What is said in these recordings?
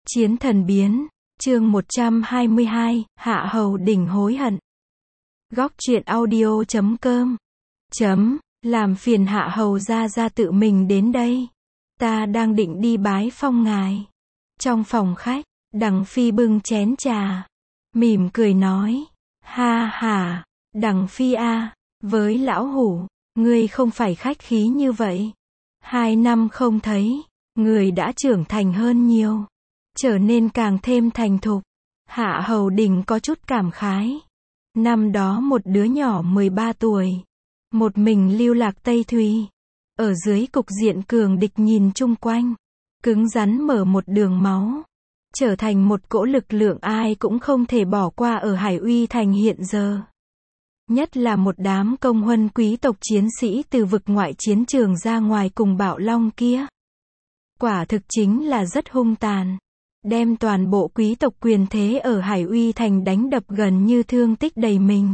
Chiến thần biến, chương 122, Hạ Hầu Đỉnh hối hận. Góc truyện audio.com làm phiền Hạ Hầu gia tự mình đến đây. Ta đang định đi bái phong ngài. Trong phòng khách, Đằng Phi bưng chén trà, mỉm cười nói, ha ha, Đằng Phi a, với lão hủ, ngươi không phải khách khí như vậy. 2 năm không thấy, người đã trưởng thành hơn nhiều, trở nên càng thêm thành thục. Hạ Hầu Đỉnh có chút cảm khái. Năm đó một đứa nhỏ 13 tuổi, một mình lưu lạc Tây Thùy, ở dưới cục diện cường địch nhìn chung quanh, cứng rắn mở một đường máu, trở thành một cỗ lực lượng ai cũng không thể bỏ qua ở Hải Uy Thành hiện giờ. Nhất là một đám công huân quý tộc chiến sĩ từ vực ngoại chiến trường ra ngoài cùng Bạo Long kia. Quả thực chính là rất hung tàn, đem toàn bộ quý tộc quyền thế ở Hải Uy Thành đánh đập gần như thương tích đầy mình.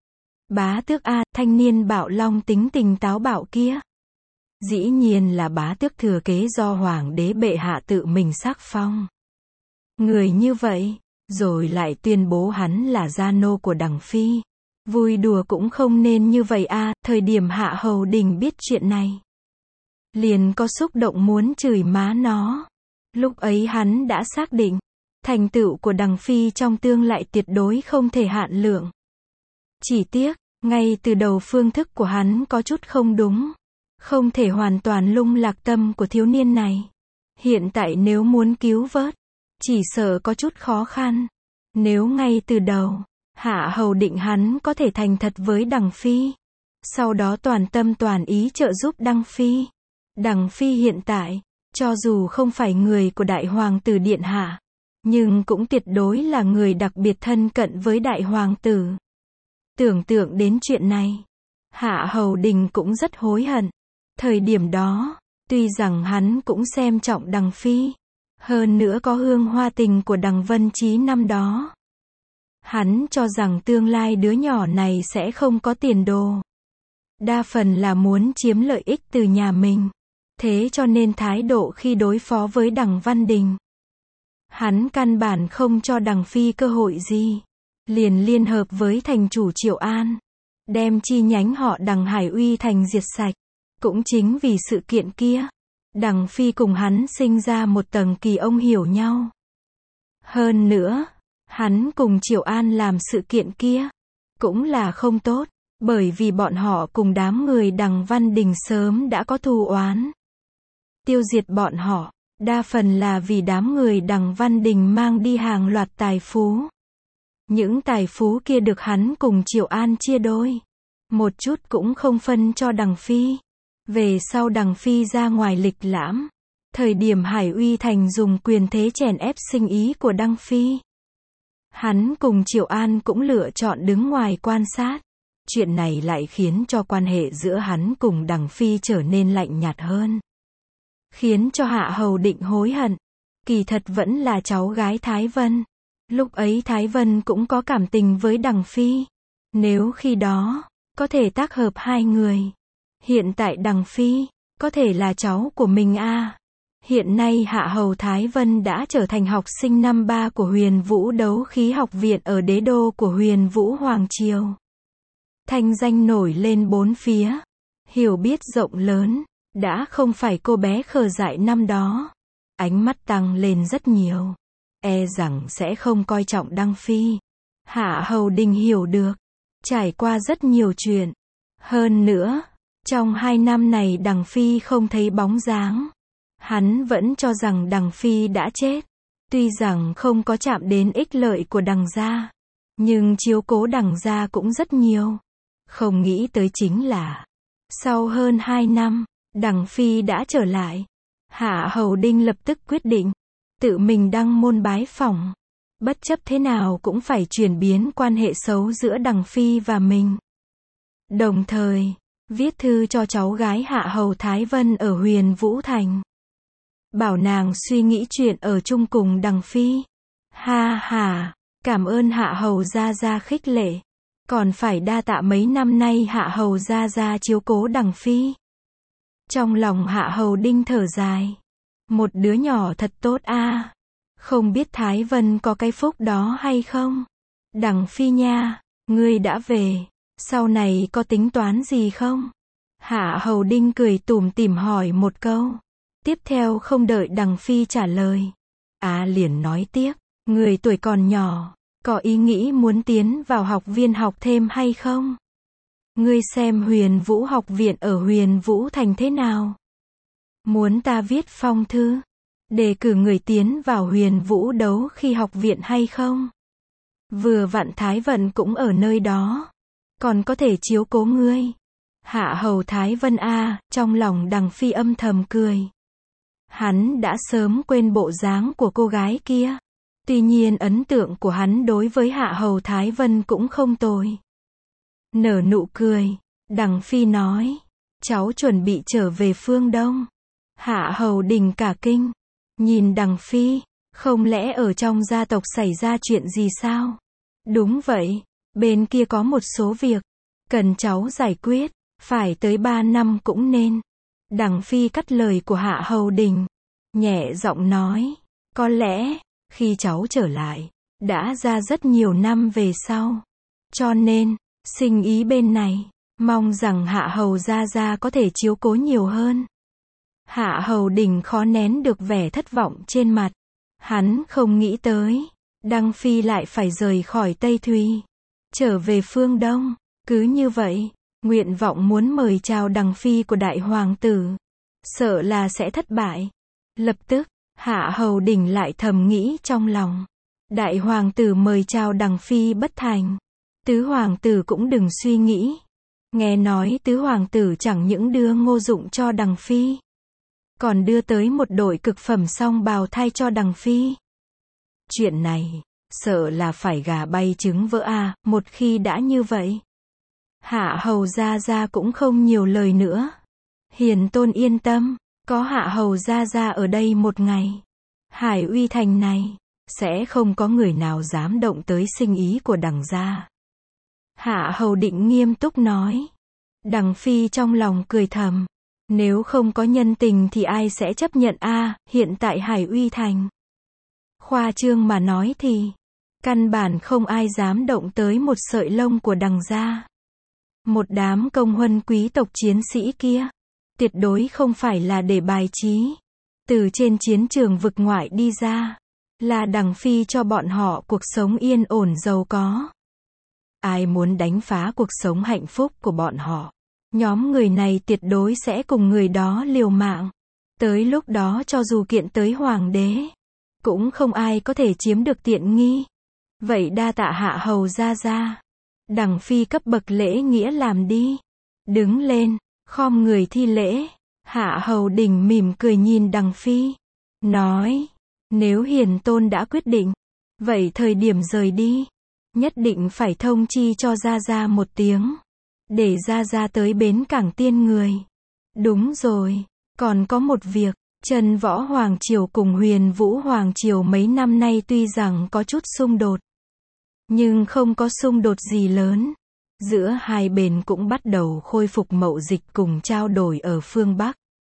Bá tước a, thanh niên Bạo Long tính tình táo bạo kia, dĩ nhiên là bá tước thừa kế do hoàng đế bệ hạ tự mình sắc phong. Người như vậy, rồi lại tuyên bố hắn là gia nô của Đằng Phi. Vui đùa cũng không nên như vậy a. Thời điểm Hạ Hầu Đỉnh biết chuyện này, liền có xúc động muốn chửi má nó. Lúc ấy hắn đã xác định, thành tựu của Đằng Phi trong tương lai tuyệt đối không thể hạn lượng. Chỉ tiếc, ngay từ đầu phương thức của hắn có chút không đúng, không thể hoàn toàn lung lạc tâm của thiếu niên này. Hiện tại nếu muốn cứu vớt, chỉ sợ có chút khó khăn. Nếu ngay từ đầu, Hạ Hầu Định hắn có thể thành thật với Đằng Phi, sau đó toàn tâm toàn ý trợ giúp Đằng Phi. Đằng Phi hiện tại, cho dù không phải người của Đại Hoàng tử Điện Hạ, nhưng cũng tuyệt đối là người đặc biệt thân cận với Đại Hoàng tử. Tưởng tượng đến chuyện này, Hạ Hầu Đình cũng rất hối hận. Thời điểm đó, tuy rằng hắn cũng xem trọng Đằng Phi, hơn nữa có hương hoa tình của Đằng Vân Chí năm đó, hắn cho rằng tương lai đứa nhỏ này sẽ không có tiền đồ. Đa phần là muốn chiếm lợi ích từ nhà mình. Thế cho nên thái độ khi đối phó với Đằng Văn Đình, hắn căn bản không cho Đằng Phi cơ hội gì. Liền liên hợp với thành chủ Triệu An, đem chi nhánh họ Đằng Hải Uy Thành diệt sạch. Cũng chính vì sự kiện kia, Đằng Phi cùng hắn sinh ra một tầng kỳ ông hiểu nhau. Hơn nữa, hắn cùng Triệu An làm sự kiện kia, cũng là không tốt, bởi vì bọn họ cùng đám người Đằng Văn Đình sớm đã có thù oán. Tiêu diệt bọn họ, đa phần là vì đám người Đằng Văn Đình mang đi hàng loạt tài phú. Những tài phú kia được hắn cùng Triệu An chia đôi, một chút cũng không phân cho Đằng Phi. Về sau Đằng Phi ra ngoài lịch lãm, thời điểm Hải Uy Thành dùng quyền thế chèn ép sinh ý của Đằng Phi, hắn cùng Triệu An cũng lựa chọn đứng ngoài quan sát. Chuyện này lại khiến cho quan hệ giữa hắn cùng Đằng Phi trở nên lạnh nhạt hơn, khiến cho Hạ Hầu Định hối hận. Kỳ thật vẫn là cháu gái Thái Vân. Lúc ấy Thái Vân cũng có cảm tình với Đằng Phi. Nếu khi đó, có thể tác hợp hai người. Hiện tại Đằng Phi, có thể là cháu của mình a. Hiện nay Hạ Hầu Thái Vân đã trở thành học sinh năm 3 của Huyền Vũ Đấu Khí Học Viện ở đế đô của Huyền Vũ Hoàng Triều. Thanh danh nổi lên bốn phía, hiểu biết rộng lớn, đã không phải cô bé khờ dại năm đó. Ánh mắt tăng lên rất nhiều, e rằng sẽ không coi trọng Đằng Phi. Hạ Hầu Đình hiểu được, trải qua rất nhiều chuyện. Hơn nữa, trong 2 năm này Đằng Phi không thấy bóng dáng. Hắn vẫn cho rằng Đằng Phi đã chết. Tuy rằng không có chạm đến ích lợi của Đằng gia, nhưng chiếu cố Đằng gia cũng rất nhiều. Không nghĩ tới chính là, sau hơn 2 năm, Đằng Phi đã trở lại. Hạ Hầu Đinh lập tức quyết định, tự mình đăng môn bái phỏng. Bất chấp thế nào cũng phải chuyển biến quan hệ xấu giữa Đằng Phi và mình. Đồng thời, viết thư cho cháu gái Hạ Hầu Thái Vân ở Huyền Vũ Thành, bảo nàng suy nghĩ chuyện ở chung cùng Đằng Phi. Ha ha, cảm ơn Hạ Hầu gia khích lệ. Còn phải đa tạ mấy năm nay Hạ Hầu gia chiếu cố Đằng Phi. Trong lòng Hạ Hầu Đinh thở dài. Một đứa nhỏ thật tốt a. Không biết Thái Vân có cái phúc đó hay không? Đằng Phi nha, ngươi đã về, sau này có tính toán gì không? Hạ Hầu Đinh cười tủm tỉm hỏi một câu. Tiếp theo không đợi Đằng Phi trả lời, liền nói tiếp, người tuổi còn nhỏ, có ý nghĩ muốn tiến vào học viên học thêm hay không? Ngươi xem Huyền Vũ học viện ở Huyền Vũ Thành thế nào? Muốn ta viết phong thư, đề cử người tiến vào Huyền Vũ đấu khi học viện hay không? Vừa vặn Thái Vận cũng ở nơi đó, còn có thể chiếu cố ngươi. Hạ Hầu Thái Vân trong lòng Đằng Phi âm thầm cười. Hắn đã sớm quên bộ dáng của cô gái kia. Tuy nhiên ấn tượng của hắn đối với Hạ Hầu Thái Vân cũng không tồi. Nở nụ cười, Đằng Phi nói, cháu chuẩn bị trở về phương Đông. Hạ Hầu Đình cả kinh, nhìn Đằng Phi, không lẽ ở trong gia tộc xảy ra chuyện gì sao? Đúng vậy, bên kia có một số việc, cần cháu giải quyết, phải tới 3 năm cũng nên. Đằng Phi cắt lời của Hạ Hầu Đình, nhẹ giọng nói, có lẽ, khi cháu trở lại, đã ra rất nhiều năm về sau. Cho nên, sinh ý bên này, mong rằng Hạ Hầu gia có thể chiếu cố nhiều hơn. Hạ Hầu Đình khó nén được vẻ thất vọng trên mặt. Hắn không nghĩ tới, Đằng Phi lại phải rời khỏi Tây Thùy, trở về phương Đông. Cứ như vậy, nguyện vọng muốn mời chào Đằng Phi của đại hoàng tử, sợ là sẽ thất bại. Lập tức, Hạ Hầu Đình lại thầm nghĩ trong lòng, đại hoàng tử mời chào Đằng Phi bất thành, tứ hoàng tử cũng đừng suy nghĩ. Nghe nói tứ hoàng tử chẳng những đưa ngô dụng cho Đằng Phi, còn đưa tới một đội cực phẩm song bào thai cho Đằng Phi. Chuyện này, sợ là phải gà bay trứng vỡ một khi đã như vậy. Hạ Hầu gia cũng không nhiều lời nữa. Hiền tôn yên tâm, có Hạ Hầu gia ở đây một ngày, Hải Uy Thành này, sẽ không có người nào dám động tới sinh ý của Đằng gia. Hạ Hầu Định nghiêm túc nói. Đằng Phi trong lòng cười thầm, nếu không có nhân tình thì ai sẽ chấp nhận hiện tại Hải Uy Thành. Khoa trương mà nói thì, căn bản không ai dám động tới một sợi lông của Đằng gia. Một đám công huân quý tộc chiến sĩ kia, tuyệt đối không phải là để bài trí. Từ trên chiến trường vực ngoại đi ra, là Đằng Phi cho bọn họ cuộc sống yên ổn giàu có. Ai muốn đánh phá cuộc sống hạnh phúc của bọn họ, nhóm người này tuyệt đối sẽ cùng người đó liều mạng. Tới lúc đó cho dù kiện tới hoàng đế, cũng không ai có thể chiếm được tiện nghi. Vậy đa tạ Hạ Hầu gia. Đằng Phi cấp bậc lễ nghĩa làm đi. Đứng lên, khom người thi lễ. Hạ Hầu Đình mỉm cười nhìn Đằng Phi, nói, nếu Hiền tôn đã quyết định, vậy thời điểm rời đi, nhất định phải thông chi cho gia một tiếng, để gia tới bến cảng Tiên Người. Đúng rồi, còn có một việc, Trần Võ Hoàng Triều cùng Huyền Vũ Hoàng Triều mấy năm nay tuy rằng có chút xung đột, nhưng không có xung đột gì lớn. Giữa hai bên cũng bắt đầu khôi phục mậu dịch cùng trao đổi ở phương Bắc.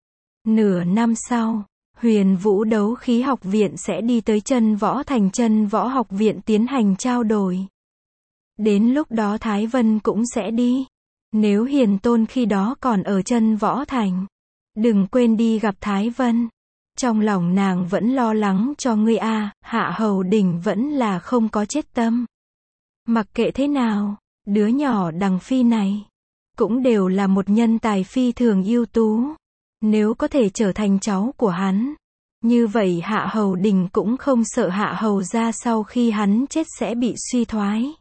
Nửa năm sau, Huyền Vũ Đấu Khí Học Viện sẽ đi tới Trân Võ Thành Trân Võ Học Viện tiến hành trao đổi. Đến lúc đó Thái Vân cũng sẽ đi. Nếu Hiền tôn khi đó còn ở Trân Võ Thành, đừng quên đi gặp Thái Vân. Trong lòng nàng vẫn lo lắng cho ngươi Hạ Hầu Đình vẫn là không có chết tâm. Mặc kệ thế nào, đứa nhỏ Đằng Phi này cũng đều là một nhân tài phi thường ưu tú. Nếu có thể trở thành cháu của hắn, như vậy Hạ Hầu Đình cũng không sợ Hạ Hầu gia sau khi hắn chết sẽ bị suy thoái.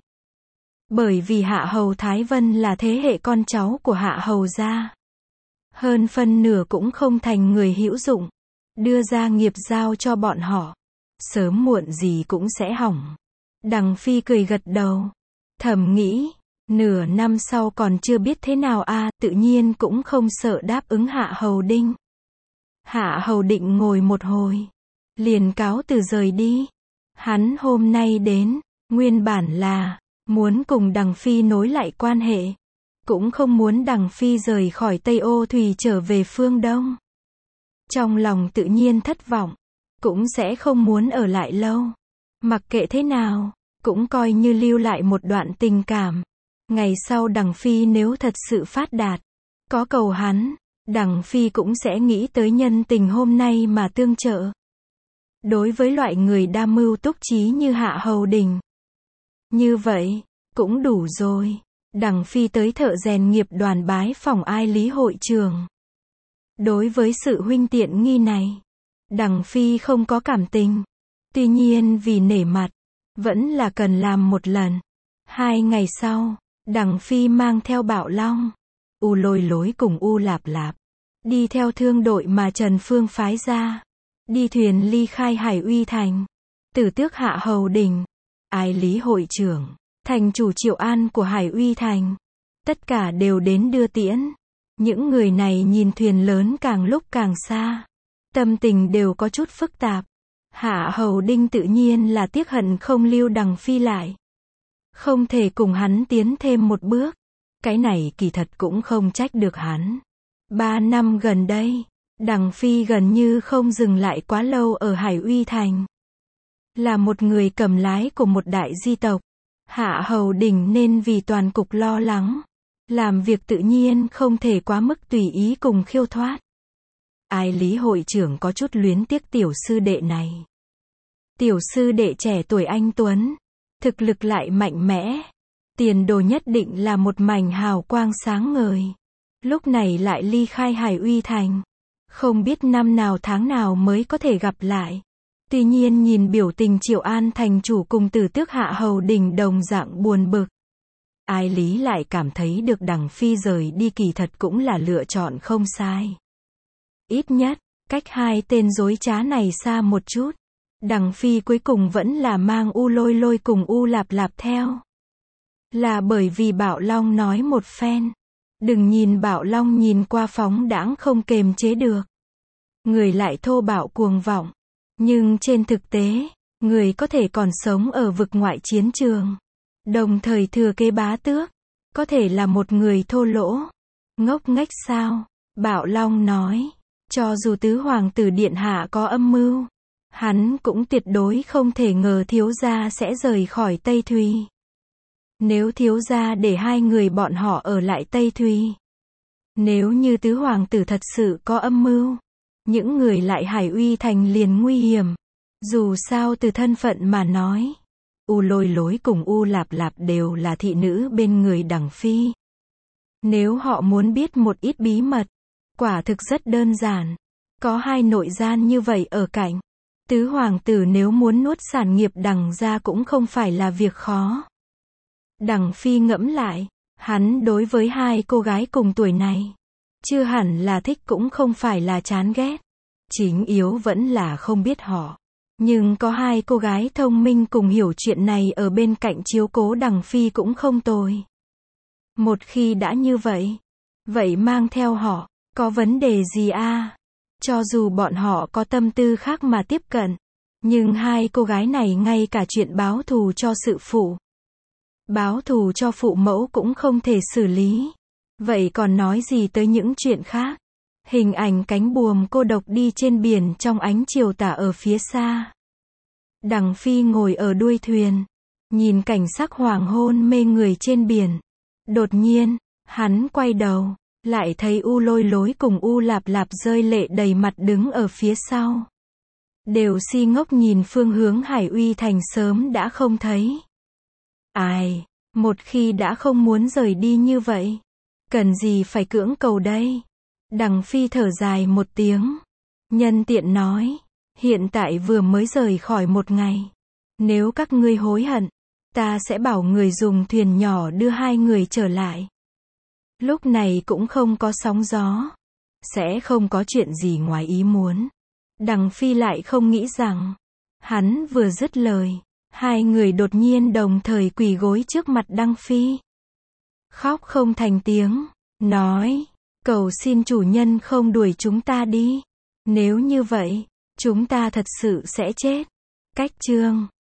Bởi vì Hạ Hầu Thái Vân là thế hệ con cháu của Hạ Hầu gia. Hơn phân nửa cũng không thành người hữu dụng. Đưa ra nghiệp giao cho bọn họ, sớm muộn gì cũng sẽ hỏng. Đằng Phi cười gật đầu, thầm nghĩ, nửa năm sau còn chưa biết thế nào tự nhiên cũng không sợ đáp ứng Hạ Hầu Đinh. Hạ Hầu Định ngồi một hồi, liền cáo từ rời đi. Hắn hôm nay đến, nguyên bản là muốn cùng Đằng Phi nối lại quan hệ, cũng không muốn Đằng Phi rời khỏi Tây Ô Thùy trở về phương Đông. Trong lòng tự nhiên thất vọng, cũng sẽ không muốn ở lại lâu. Mặc kệ thế nào, cũng coi như lưu lại một đoạn tình cảm. Ngày sau Đằng Phi nếu thật sự phát đạt, có cầu hắn, Đằng Phi cũng sẽ nghĩ tới nhân tình hôm nay mà tương trợ. Đối với loại người đa mưu túc trí như Hạ Hầu Đình, như vậy, cũng đủ rồi. Đằng Phi tới Thợ Rèn Nghiệp Đoàn bái phỏng Ai Lý hội trưởng. Đối với sự huynh tiện nghi này, Đằng Phi không có cảm tình. Tuy nhiên vì nể mặt, vẫn là cần làm một lần. 2 ngày sau, Đằng Phi mang theo Bạo Long, U Lôi Lối cùng U Lạp Lạp, đi theo thương đội mà Trần Phương phái ra, đi thuyền ly khai Hải Uy Thành. Tử Tước Hạ Hầu Đình, Ai Lý hội trưởng, thành chủ Triệu An của Hải Uy Thành, tất cả đều đến đưa tiễn. Những người này nhìn thuyền lớn càng lúc càng xa, tâm tình đều có chút phức tạp. Hạ Hầu Đinh tự nhiên là tiếc hận không lưu Đằng Phi lại, không thể cùng hắn tiến thêm một bước. Cái này kỳ thật cũng không trách được hắn. 3 năm gần đây, Đằng Phi gần như không dừng lại quá lâu ở Hải Uy Thành. Là một người cầm lái của một đại di tộc, Hạ Hầu Đình nên vì toàn cục lo lắng. Làm việc tự nhiên không thể quá mức tùy ý cùng khiêu thoát. Ai Lý hội trưởng có chút luyến tiếc tiểu sư đệ này. Tiểu sư đệ trẻ tuổi anh tuấn, thực lực lại mạnh mẽ, tiền đồ nhất định là một mảnh hào quang sáng ngời. Lúc này lại ly khai Hải Uy Thành, không biết năm nào tháng nào mới có thể gặp lại. Tuy nhiên nhìn biểu tình Triệu An thành chủ cùng Tử Tước Hạ Hầu Đình đồng dạng buồn bực, Ai Lý lại cảm thấy được Đằng Phi rời đi kỳ thật cũng là lựa chọn không sai. Ít nhất, cách hai tên dối trá này xa một chút. Đằng Phi cuối cùng vẫn là mang U Lôi Lôi cùng U Lạp Lạp theo. Là bởi vì Bạo Long nói một phen. Đừng nhìn Bạo Long nhìn qua phóng đãng không kềm chế được. Người lại thô bạo cuồng vọng. Nhưng trên thực tế, người có thể còn sống ở vực ngoại chiến trường, đồng thời thừa kế bá tước, có thể là một người thô lỗ, ngốc nghếch sao? Bạo Long nói, cho dù tứ hoàng tử điện hạ có âm mưu, hắn cũng tuyệt đối không thể ngờ thiếu gia sẽ rời khỏi Tây Thùy. Nếu thiếu gia để hai người bọn họ ở lại Tây Thùy, nếu như tứ hoàng tử thật sự có âm mưu, những người lại Hải Uy Thành liền nguy hiểm. Dù sao từ thân phận mà nói, U Lôi Lối cùng U Lạp Lạp đều là thị nữ bên người Đằng Phi. Nếu họ muốn biết một ít bí mật, quả thực rất đơn giản. Có hai nội gian như vậy ở cạnh, tứ hoàng tử nếu muốn nuốt sản nghiệp Đằng ra cũng không phải là việc khó. Đằng Phi ngẫm lại, hắn đối với hai cô gái cùng tuổi này, chưa hẳn là thích cũng không phải là chán ghét. Chính yếu vẫn là không biết họ. Nhưng có hai cô gái thông minh cùng hiểu chuyện này ở bên cạnh chiếu cố Đằng Phi cũng không tồi. Một khi đã như vậy, vậy mang theo họ, có vấn đề gì a? Cho dù bọn họ có tâm tư khác mà tiếp cận, nhưng hai cô gái này ngay cả chuyện báo thù cho sự phụ, báo thù cho phụ mẫu cũng không thể xử lý. Vậy còn nói gì tới những chuyện khác? Hình ảnh cánh buồm cô độc đi trên biển trong ánh chiều tà ở phía xa. Đằng Phi ngồi ở đuôi thuyền, nhìn cảnh sắc hoàng hôn mê người trên biển. Đột nhiên, hắn quay đầu, lại thấy U Lôi Lối cùng U Lạp Lạp rơi lệ đầy mặt đứng ở phía sau. Đều si ngốc nhìn phương hướng Hải Uy Thành sớm đã không thấy. Ai, một khi đã không muốn rời đi như vậy, cần gì phải cưỡng cầu đây? Đằng Phi thở dài một tiếng, nhân tiện nói, hiện tại vừa mới rời khỏi một ngày. Nếu các ngươi hối hận, ta sẽ bảo người dùng thuyền nhỏ đưa hai người trở lại. Lúc này cũng không có sóng gió, sẽ không có chuyện gì ngoài ý muốn. Đằng Phi lại không nghĩ rằng, hắn vừa dứt lời, hai người đột nhiên đồng thời quỳ gối trước mặt Đằng Phi. Khóc không thành tiếng, nói, cầu xin chủ nhân không đuổi chúng ta đi. Nếu như vậy, chúng ta thật sự sẽ chết. Cách chương